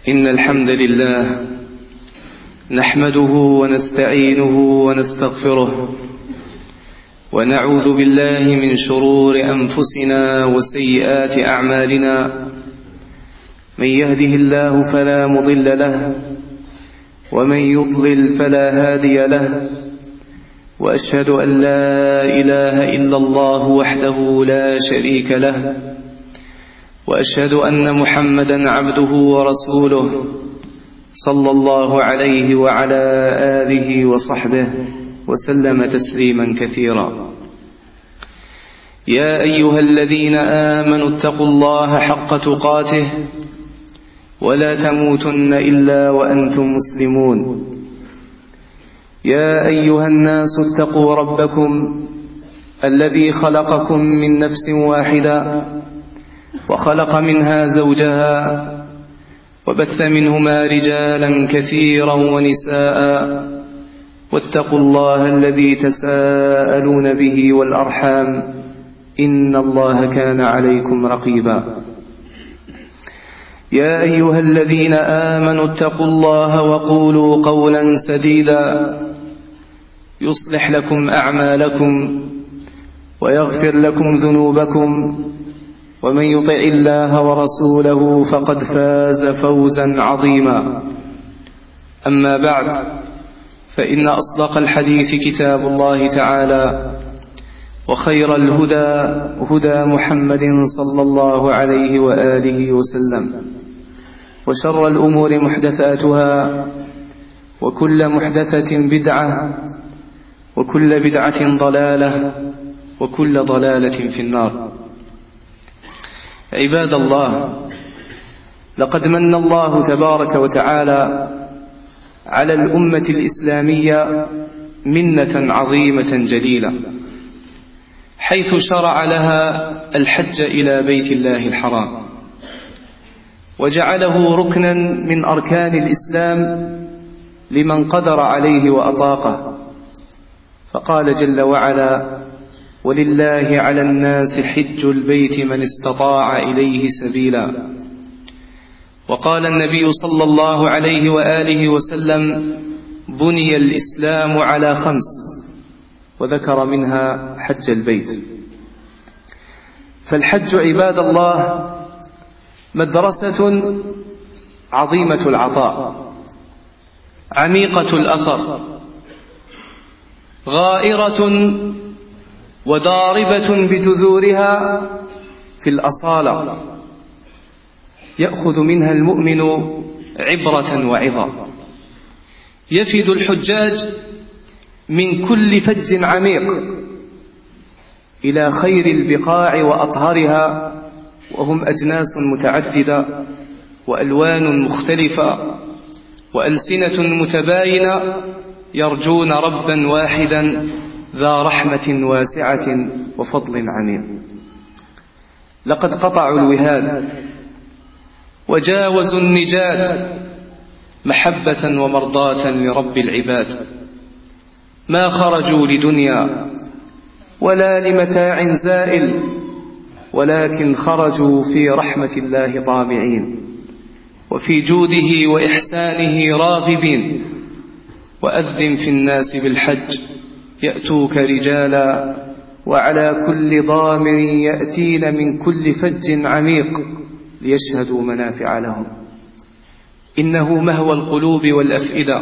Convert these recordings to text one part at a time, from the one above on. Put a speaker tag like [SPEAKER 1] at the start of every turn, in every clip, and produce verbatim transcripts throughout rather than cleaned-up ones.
[SPEAKER 1] إن الحمد لله نحمده ونستعينه ونستغفره ونعوذ بالله من شرور أنفسنا وسيئات أعمالنا. من يهده الله فلا مضل له ومن يضلل فلا هادي له، وأشهد أن لا إله إلا الله وحده لا شريك له، وأشهد أن محمدا عبده ورسوله صلى الله عليه وعلى آله وصحبه وسلم تسليما كثيرا. يا أيها الذين آمنوا اتقوا الله حق تقاته ولا تموتن إلا وأنتم مسلمون. يا أيها الناس اتقوا ربكم الذي خلقكم من نفس واحدة وخلق منها زوجها وبث منهما رجالا كثيرا ونساء، واتقوا الله الذي تساءلون به والأرحام إن الله كان عليكم رقيبا. يا أيها الذين آمنوا اتقوا الله وقولوا قولا سديدا يصلح لكم أعمالكم ويغفر لكم ذنوبكم، ومن يطع الله ورسوله فقد فاز فوزا عظيما. أما بعد، فإن أصدق الحديث كتاب الله تعالى، وخير الهدى هدى محمد صلى الله عليه وآله وسلم، وشر الأمور محدثاتها، وكل محدثة بدعة، وكل بدعة ضلالة، وكل ضلالة في النار. عباد الله، لقد من الله تبارك وتعالى على الأمة الإسلامية منة عظيمة جليلة، حيث شرع لها الحج إلى بيت الله الحرام، وجعله ركنا من أركان الإسلام لمن قدر عليه وأطاقه. فقال جل وعلا: ولله على الناس حج البيت من استطاع إليه سبيلا. وقال النبي صلى الله عليه وآله وسلم: بني الإسلام على خمس، وذكر منها حج البيت. فالحج عباد الله مدرسة عظيمة العطاء، عميقة الأثر، غائرة وضاربة بجذورها في الأصالة، يأخذ منها المؤمن عبرة وعظة. يفد الحجاج من كل فج عميق إلى خير البقاع وأطهرها، وهم أجناس متعددة وألوان مختلفة وألسنة متباينة، يرجون ربا واحدا ذا رحمة واسعة وفضل عميم. لقد قطعوا الوهاد وجاوزوا النجاد محبة ومرضاة لرب العباد. ما خرجوا لدنيا ولا لمتاع زائل، ولكن خرجوا في رحمة الله طامعين، وفي جوده وإحسانه راغبين. وأذن في الناس بالحج يأتوك رجالا وعلى كل ضامر يأتين من كل فج عميق ليشهدوا منافع لهم. إنه مهوى القلوب والأفئدة،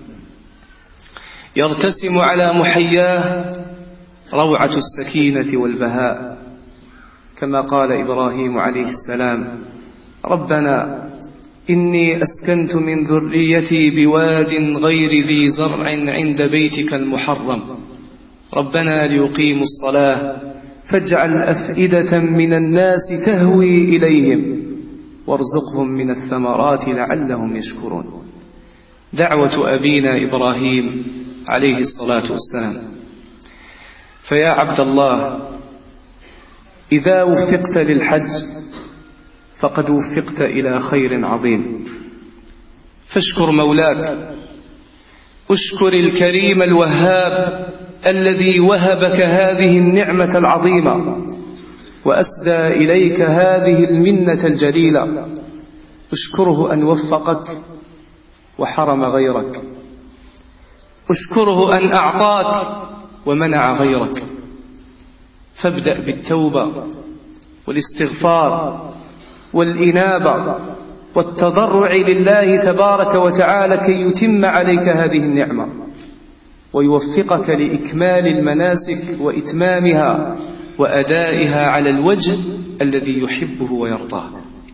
[SPEAKER 1] يرتسم على محياه روعة السكينة والبهاء، كما قال إبراهيم عليه السلام: ربنا إني أسكنت من ذريتي بواد غير ذي زرع عند بيتك المحرم ربنا ليقيموا الصلاة فاجعل أفئدة من الناس تهوي إليهم وارزقهم من الثمرات لعلهم يشكرون. دعوة أبينا إبراهيم عليه الصلاة والسلام. فيا عبد الله، إذا وفقت للحج فقد وفقت إلى خير عظيم، فاشكر مولاك، اشكر الكريم الوهاب الذي وهبك هذه النعمة العظيمة وأسدى إليك هذه المنة الجليلة. اشكره أن وفقك وحرم غيرك، اشكره أن أعطاك ومنع غيرك. فابدأ بالتوبة والاستغفار والإنابة والتضرع لله تبارك وتعالى كي يتم عليك هذه النعمة ويوفقك لإكمال المناسك وإتمامها وأدائها على الوجه الذي يحبه ويرضاه.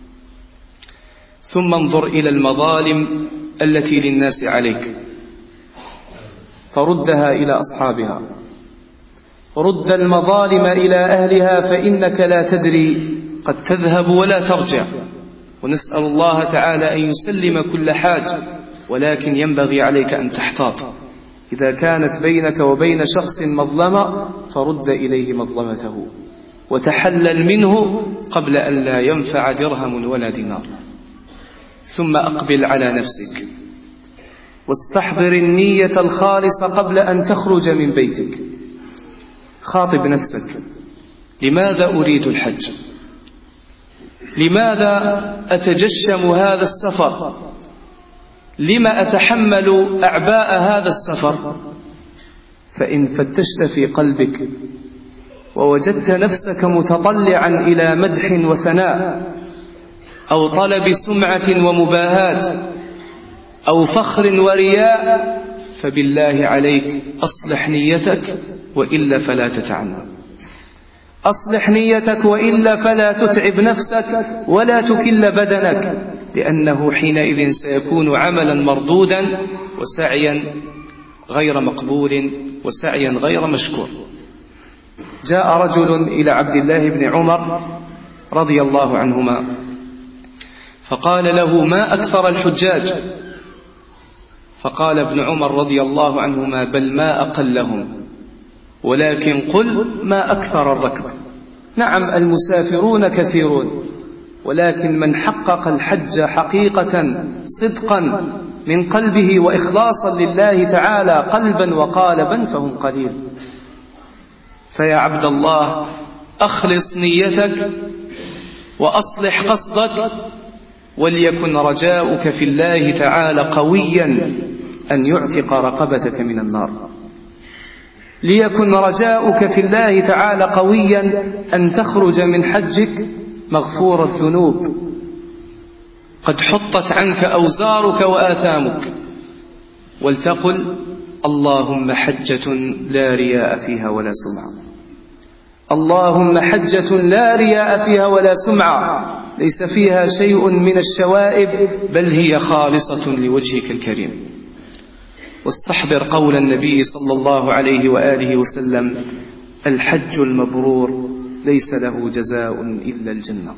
[SPEAKER 1] ثم انظر إلى المظالم التي للناس عليك فردها إلى أصحابها، رد المظالم إلى أهلها، فإنك لا تدري قد تذهب ولا ترجع. ونسأل الله تعالى أن يسلم كل حاج، ولكن ينبغي عليك أن تحتاط. إذا كانت بينك وبين شخص مظلمة فرد إليه مظلمته وتحلل منه قبل أن لا ينفع درهم ولا دينار. ثم أقبل على نفسك واستحضر النية الخالصة قبل أن تخرج من بيتك. خاطب نفسك: لماذا أريد الحج؟ لماذا أتجشم هذا السفر؟ لما أتحمل أعباء هذا السفر؟ فإن فتشت في قلبك ووجدت نفسك متطلعا إلى مدح وثناء أو طلب سمعة ومباهاة أو فخر ورياء، فبالله عليك أصلح نيتك وإلا فلا تتعنى. أصلح نيتك وإلا فلا تتعب نفسك ولا تكل بدنك، لأنه حينئذ سيكون عملا مردودا وسعيا غير مقبول وسعيا غير مشكور. جاء رجل إلى عبد الله بن عمر رضي الله عنهما فقال له: ما أكثر الحجاج؟ فقال ابن عمر رضي الله عنهما: بل ما أقلهم، ولكن قل ما أكثر الركب. نعم، المسافرون كثيرون، ولكن من حقق الحج حقيقة صدقا من قلبه وإخلاصا لله تعالى قلبا وقالبا فهم قليل. فيا عبد الله، أخلص نيتك وأصلح قصدك، وليكن رجاؤك في الله تعالى قويا أن يعتق رقبتك من النار. ليكن رجاؤك في الله تعالى قويا أن تخرج من حجك مغفور الذنوب، قد حطت عنك أوزارك وآثامك. ولتقل: اللهم حجة لا رياء فيها ولا سمعة. اللهم حجة لا رياء فيها ولا سمعة، ليس فيها شيء من الشوائب، بل هي خالصة لوجهك الكريم. واستحضر قول النبي صلى الله عليه وآله وسلم: الحج المبرور ليس له جزاء إلا الجنة.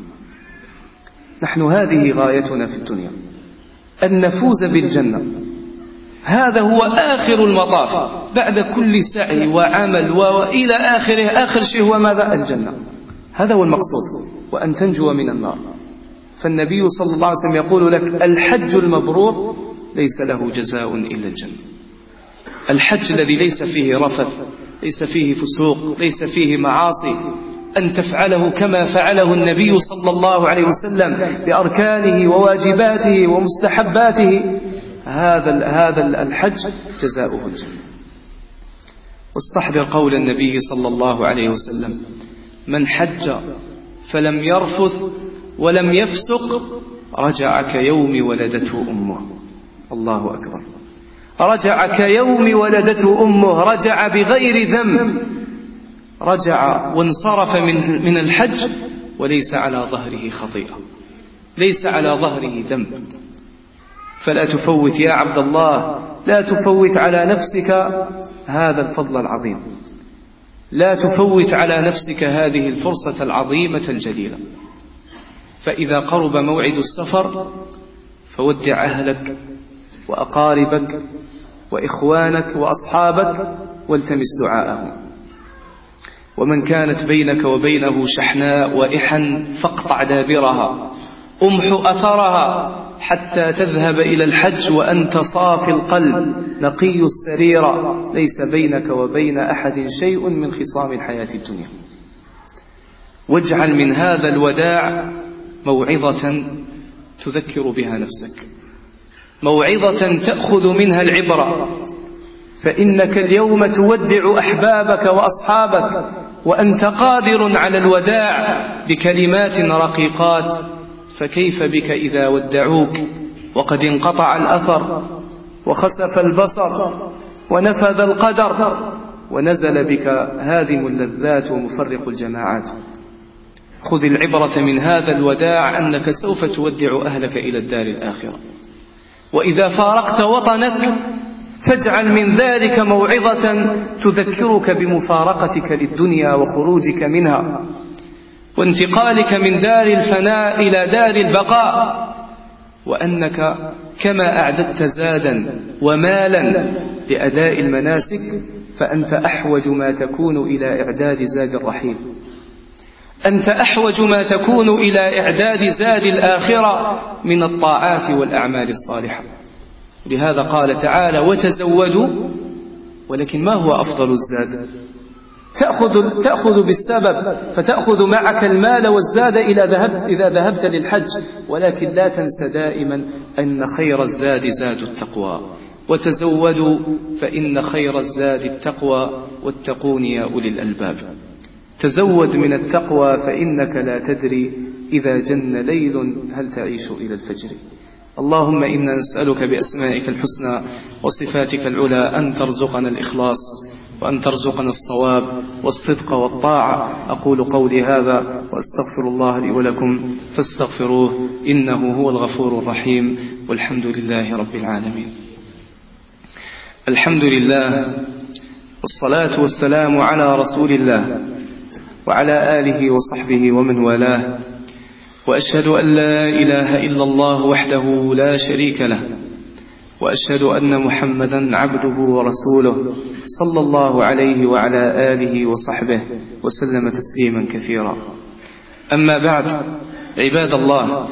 [SPEAKER 1] نحن هذه غايتنا في الدنيا، أن نفوز بالجنة. هذا هو آخر المطاف بعد كل سعي وعمل وإلى آخره. آخر شيء هو ماذا؟ الجنة. هذا هو المقصود، وأن تنجو من النار. فالنبي صلى الله عليه وسلم يقول لك: الحج المبرور ليس له جزاء إلا الجنة. الحج الذي ليس فيه رفث، ليس فيه فسوق، ليس فيه معاصي، أن تفعله كما فعله النبي صلى الله عليه وسلم بأركانه وواجباته ومستحباته، هذا هذا الحج جزاؤه الجنة. واستحضر قول النبي صلى الله عليه وسلم: من حج فلم يرفث ولم يفسق رجع كيوم ولدته أمه. الله أكبر. رجع كيوم ولدته أمه، رجع بغير ذنب، رجع وانصرف من, من الحج وليس على ظهره خطيئة، ليس على ظهره ذنب. فلا تفوت يا عبد الله، لا تفوت على نفسك هذا الفضل العظيم، لا تفوت على نفسك هذه الفرصة العظيمة الجليلة. فإذا قرب موعد السفر فودع أهلك وأقاربك وإخوانك وأصحابك والتمس دعاءهم. ومن كانت بينك وبينه شحناء وإحن فاقطع دابرها، أمحو أثرها حتى تذهب إلى الحج وأنت صافي القلب نقي السريرة، ليس بينك وبين أحد شيء من خصام الحياة الدنيا. واجعل من هذا الوداع موعظة تذكر بها نفسك، موعظة تأخذ منها العبرة، فإنك اليوم تودع أحبابك وأصحابك وأنت قادر على الوداع بكلمات رقيقات، فكيف بك إذا ودعوك وقد انقطع الأثر وخسف البصر ونفذ القدر ونزل بك هادم اللذات ومفرق الجماعات. خذ العبرة من هذا الوداع أنك سوف تودع أهلك إلى الدار الآخرة، وإذا فارقت وطنك فاجعل من ذلك موعظة تذكرك بمفارقتك للدنيا وخروجك منها وانتقالك من دار الفناء إلى دار البقاء، وأنك كما أعددت زادا ومالا لأداء المناسك فأنت أحوج ما تكون إلى إعداد زاد الرحيل، أنت أحوج ما تكون إلى إعداد زاد الآخرة من الطاعات والأعمال الصالحة. لهذا قال تعالى: وتزودوا. ولكن ما هو أفضل الزاد؟ تأخذ, تأخذ بالسبب فتأخذ معك المال والزاد إذا ذهبت, إذا ذهبت للحج، ولكن لا تنس دائما أن خير الزاد زاد التقوى. وتزودوا فإن خير الزاد التقوى واتقون يا أولي الألباب. تزود من التقوى فإنك لا تدري إذا جن ليل هل تعيش إلى الفجر. اللهم إنا نسألك بأسمائك الحسنى وصفاتك العلى أن ترزقنا الإخلاص وأن ترزقنا الصواب والصدق والطاعة. أقول قولي هذا وأستغفر الله لي ولكم فاستغفروه إنه هو الغفور الرحيم، والحمد لله رب العالمين. الحمد لله والصلاة والسلام على رسول الله وعلى آله وصحبه ومن والاه، وأشهد أن لا إله إلا الله وحده لا شريك له، وأشهد أن محمدا عبده ورسوله صلى الله عليه وعلى آله وصحبه وسلم تسليما كثيرا. أما بعد، عباد الله،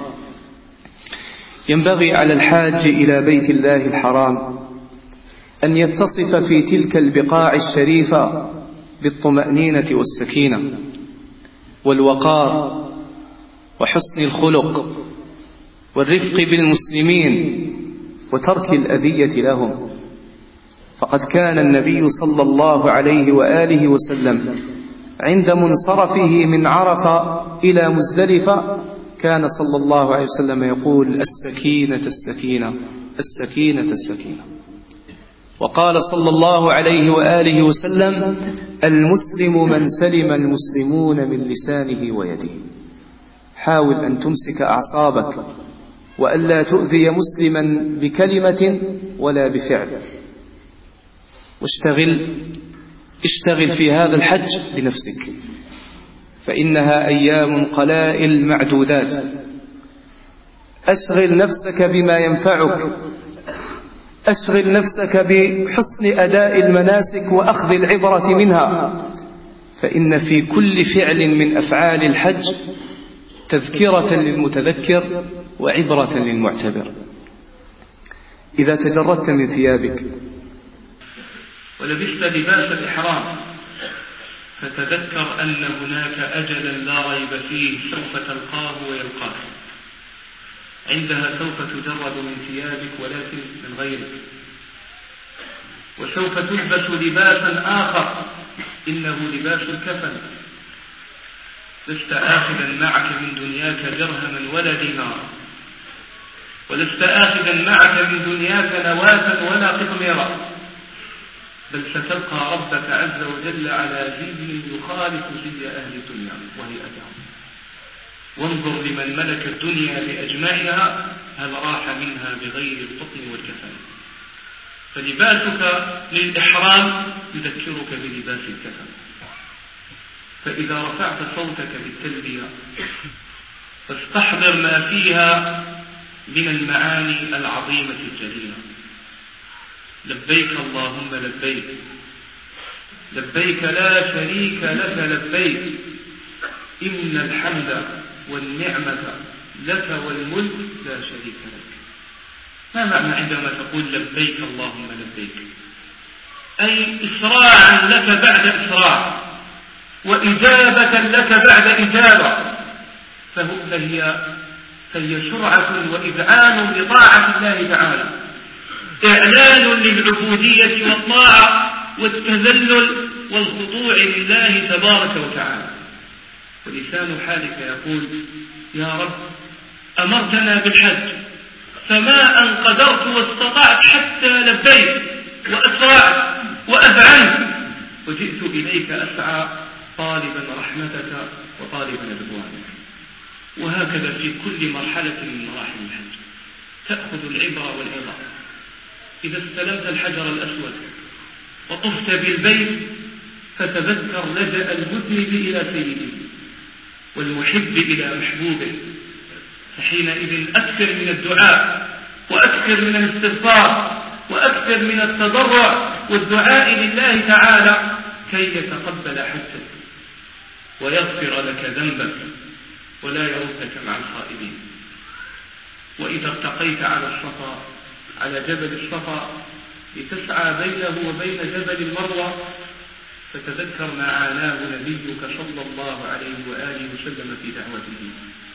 [SPEAKER 1] ينبغي على الحاج إلى بيت الله الحرام أن يتصف في تلك البقاع الشريفة بالطمأنينة والسكينة والوقار وحسن الخلق والرفق بالمسلمين وترك الأذية لهم، فقد كان النبي صلى الله عليه وآله وسلم عند منصرفه من عرفة إلى مزدلفة كان صلى الله عليه وسلم يقول: السكينة السكينة السكينة السكينة. وقال صلى الله عليه وآله وسلم: المسلم من سلم المسلمون من لسانه ويده. حاول أن تمسك أعصابك وألا تؤذي مسلما بكلمة ولا بفعل، واشتغل اشتغل في هذا الحج بنفسك، فإنها أيام قلائل معدودات. أشغل نفسك بما ينفعك، أشغل نفسك بحسن أداء المناسك وأخذ العبرة منها، فإن في كل فعل من أفعال الحج تذكرة للمتذكر وعبرة للمعتبر. إذا تجردت من ثيابك
[SPEAKER 2] ولبست لباس الإحرام فتذكر أن هناك أجلا لا ريب فيه سوف تلقاه ويلقاك، عندها سوف تجرد من ثيابك ولكن من غيرك، وسوف تلبس لباسا آخر إنه لباس الكفن. لست آخذا معك من دنياك درهما ولا دينارا، ولست آخذا معك من دنياك نواة ولا قطميرا، بل ستلقى ربك عز وجل على زي يخالف زي أهل الدنيا وهيئتهم. وانظر لمن ملك الدنيا بأجمعها هل راح منها بغير القطن والكفن. فلباسك للإحرام يذكرك بلباس الكفن. فإذا رفعت صوتك بالتلبية فاستحضر ما فيها من المعاني العظيمة الجليلة: لبيك اللهم لبيك، لبيك لا شريك لك لبيك، إن الحمد والنعمة لك والملك لا شريك لك. ما معنى عندما تقول لبيك اللهم لبيك؟ أي إسراعا لك بعد إسراع، وإجابة لك بعد إجابة. فهي فهي سرعة وإذعان لطاعة الله تعالى، إعلان للعبودية والطاعة والتذلل والخضوع لله تبارك وتعالى. ولسان حالك يقول: يا رب أمرتنا بالحج فما أن قدرت واستطعت حتى لبيت وأسرعت وأذعنت وجئت إليك أسعى طالبا رحمتك وطالبا رضوانك. وهكذا في كل مرحلة من مراحل الحج تأخذ العبرة والعظة. إذا استلمت الحجر الأسود وطفت بالبيت فتذكر لجأ المذنب إلى سيده والمحب إلى محبوبه، فحينئذ أكثر من الدعاء وأكثر من الاستغفار وأكثر من التضرع والدعاء لله تعالى كي يتقبل حجك ويغفر لك ذنبك ولا يردك مع الخائبين. وإذا ارتقيت على الصفا على جبل الصفا لتسعى بينه وبين جبل المروة فتذكر ما عاناه نبيك صلى الله عليه وآله وسلم في دعوته.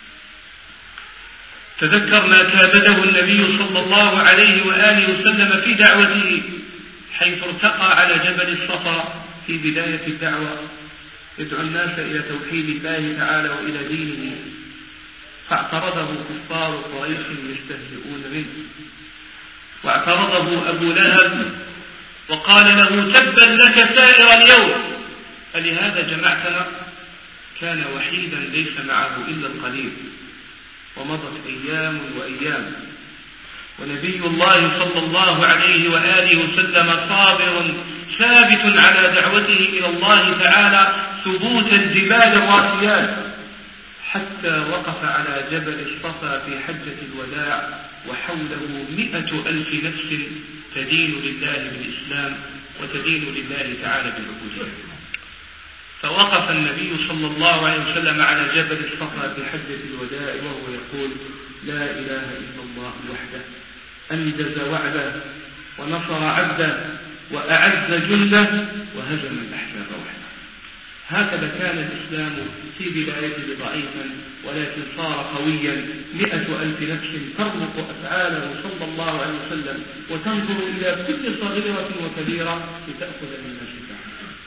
[SPEAKER 2] تذكر ما كابده النبي صلى الله عليه وآله وسلم في دعوته حيث ارتقى على جبل الصفا في بداية الدعوة يدعو الناس إلى توحيد الله تعالى وإلى دينه، فاعترضه كفار قريش يستهزئون منه، واعترضه أبو لهب وقال له: تبا لك سائر اليوم ألهذا جمعتنا؟ كان وحيدا ليس معه إلا القليل. ومضت أيام وأيام ونبي الله صلى الله عليه وآله وسلم صابر ثابت على دعوته إلى الله تعالى ثبوت الجبال الراسيات، حتى وقف على جبل الصفا في حجة الوداع وحوله مئة ألف نفس تدين لله بالإسلام وتدين لله تعالى بالعبودية. فوقف النبي صلى الله عليه وسلم على جبل الصفا في حجة الوداع وهو يقول: لا إله إلا الله وحده أنجز وعده ونصر عبده وأعز جنده وهزم الأحزاب وحده. هكذا كان الإسلام في بدايته ضعيفا ولكن صار قويا، مئة ألف نفس تربط أفعاله صلى الله عليه وسلم وتنظر إلى كل صغيرة وكبيرة لتأخذ من نفسها.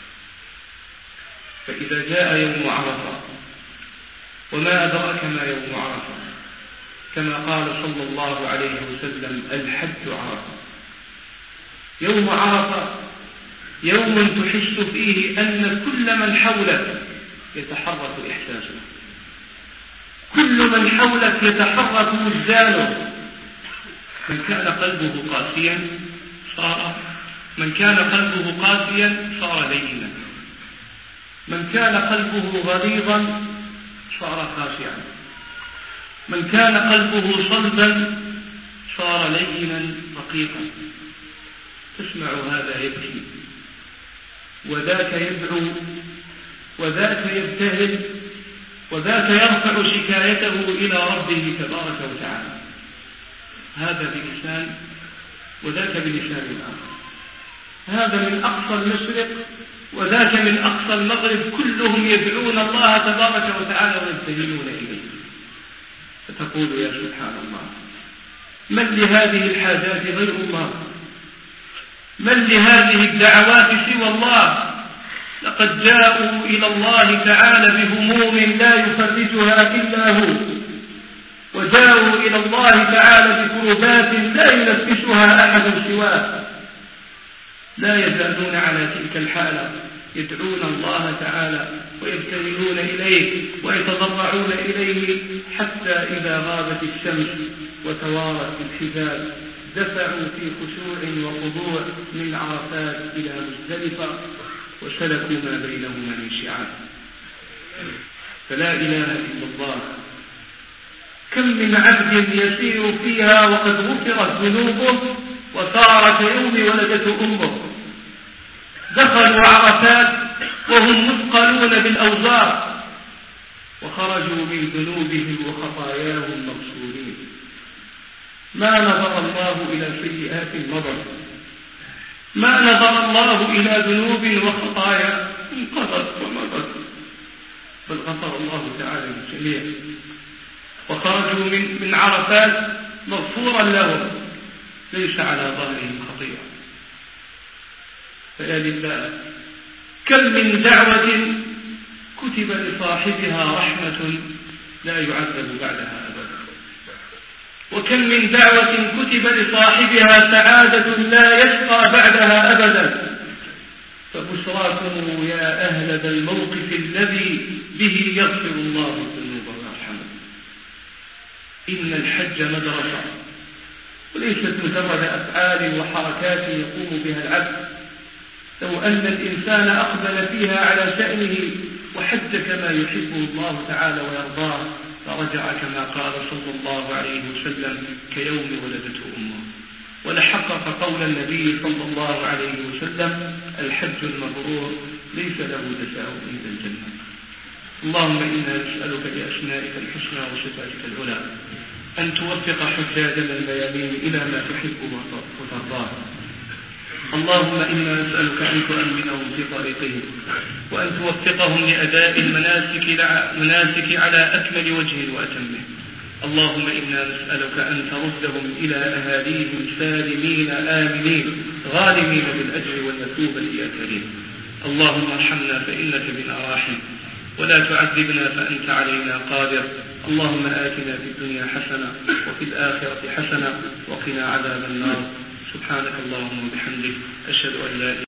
[SPEAKER 2] فإذا جاء يوم عرفة، وما أدراك ما يوم عرفة، كما قال صلى الله عليه وسلم: الحج عرفة. يوم عرفة يوم تحس فيه أن كل من حولك يتحرك إحساسه، كل من حولك يتحرك وجدانه. من كان قلبه قاسيا صار من كان قلبه قاسيا صار لينا، من كان قلبه غليظا صار خاشعا، من كان قلبه صلبا صار لينا رقيقا. تسمع هذا يبكي وذاك يدعو وذاك يبتهل وذاك يرفع شكايته إلى ربه تبارك وتعالى، هذا بلسان وذاك بلسان آخر، هذا من أقصى المشرق وذاك من أقصى المغرب، كلهم يدعون الله تبارك وتعالى ويبتهلون إليه. فتقول: يا سبحان الله، من لهذه الحاجات غير الله؟ من لهذه الدعوات سوى الله؟ لقد جاءوا إلى الله تعالى بهموم لا يفرجها إلا هو، وجاءوا إلى الله تعالى بكربات لا ينفسها أحد سواه. لا يزالون على تلك الحالة، يدعون الله تعالى ويبتهلون إليه ويتضرعون إليه، حتى إذا غابت الشمس وتوارت الحجاب دفعوا في خشوع وخضوع من عرفات إلى مزدلفة وسلكوا ما بينهما من شعاب. فلا إله إلا الله. كم من عبد يسير فيها وقد غفرت ذنوبه وصار كيوم ولدته أمه. دخلوا عرفات وهم مثقلون بالأوزار وخرجوا من ذنوبهم وخطاياهم مغسولين. ما نظر الله إلى سيئات مضت، ما نظر الله إلى ذنوب وخطايا انقضت ومضت، بل غفر الله تعالى للجميع. وخرجوا من, من عرفات مغفورا لهم ليس على ظهرهم خطيئة. فيا لله، كم من دعوة كتب لصاحبها رحمة لا يعذب بعدها أبدا، وكم من دعوة كتب لصاحبها سعادة لا يشقى بعدها أبدا. فبشراكم يا أهل ذا الموقف الذي به يغفر الله الذنوب ويرحمه. إن الحج مدرسة، وليست مجرد أفعال وحركات يقوم بها العبد. لو أن الإنسان أقبل فيها على شأنه وحج كما يحبه الله تعالى ويرضاه فرجع كما قال صلى الله عليه وسلم كيوم ولدته أمه، ولحقق قول النبي صلى الله عليه وسلم: الحج المبرور ليس له جزاء إلا الجنة. اللهم إنا نسألك بأسمائك الحسنى وصفاتك العلى أن توفق حجاجنا الميامين إلى ما تحبه وترضاه. اللهم إنا نسألك أن تؤمنهم في طريقهم، وأن توفقهم لأداء المناسك مناسك على أكمل وجه وأتمه. اللهم إنا نسألك أن تردهم إلى أهاليهم سالمين آمنين غانمين بالأجر والمثوبة يا كريم. اللهم ارحمنا فإنك بنا راحم، ولا تعذبنا فأنت علينا قادر. اللهم آتنا في الدنيا حسنة وفي الآخرة حسنة وقنا عذاب النار. سبحانك اللهم وبحمدك، أشهد أن لا إله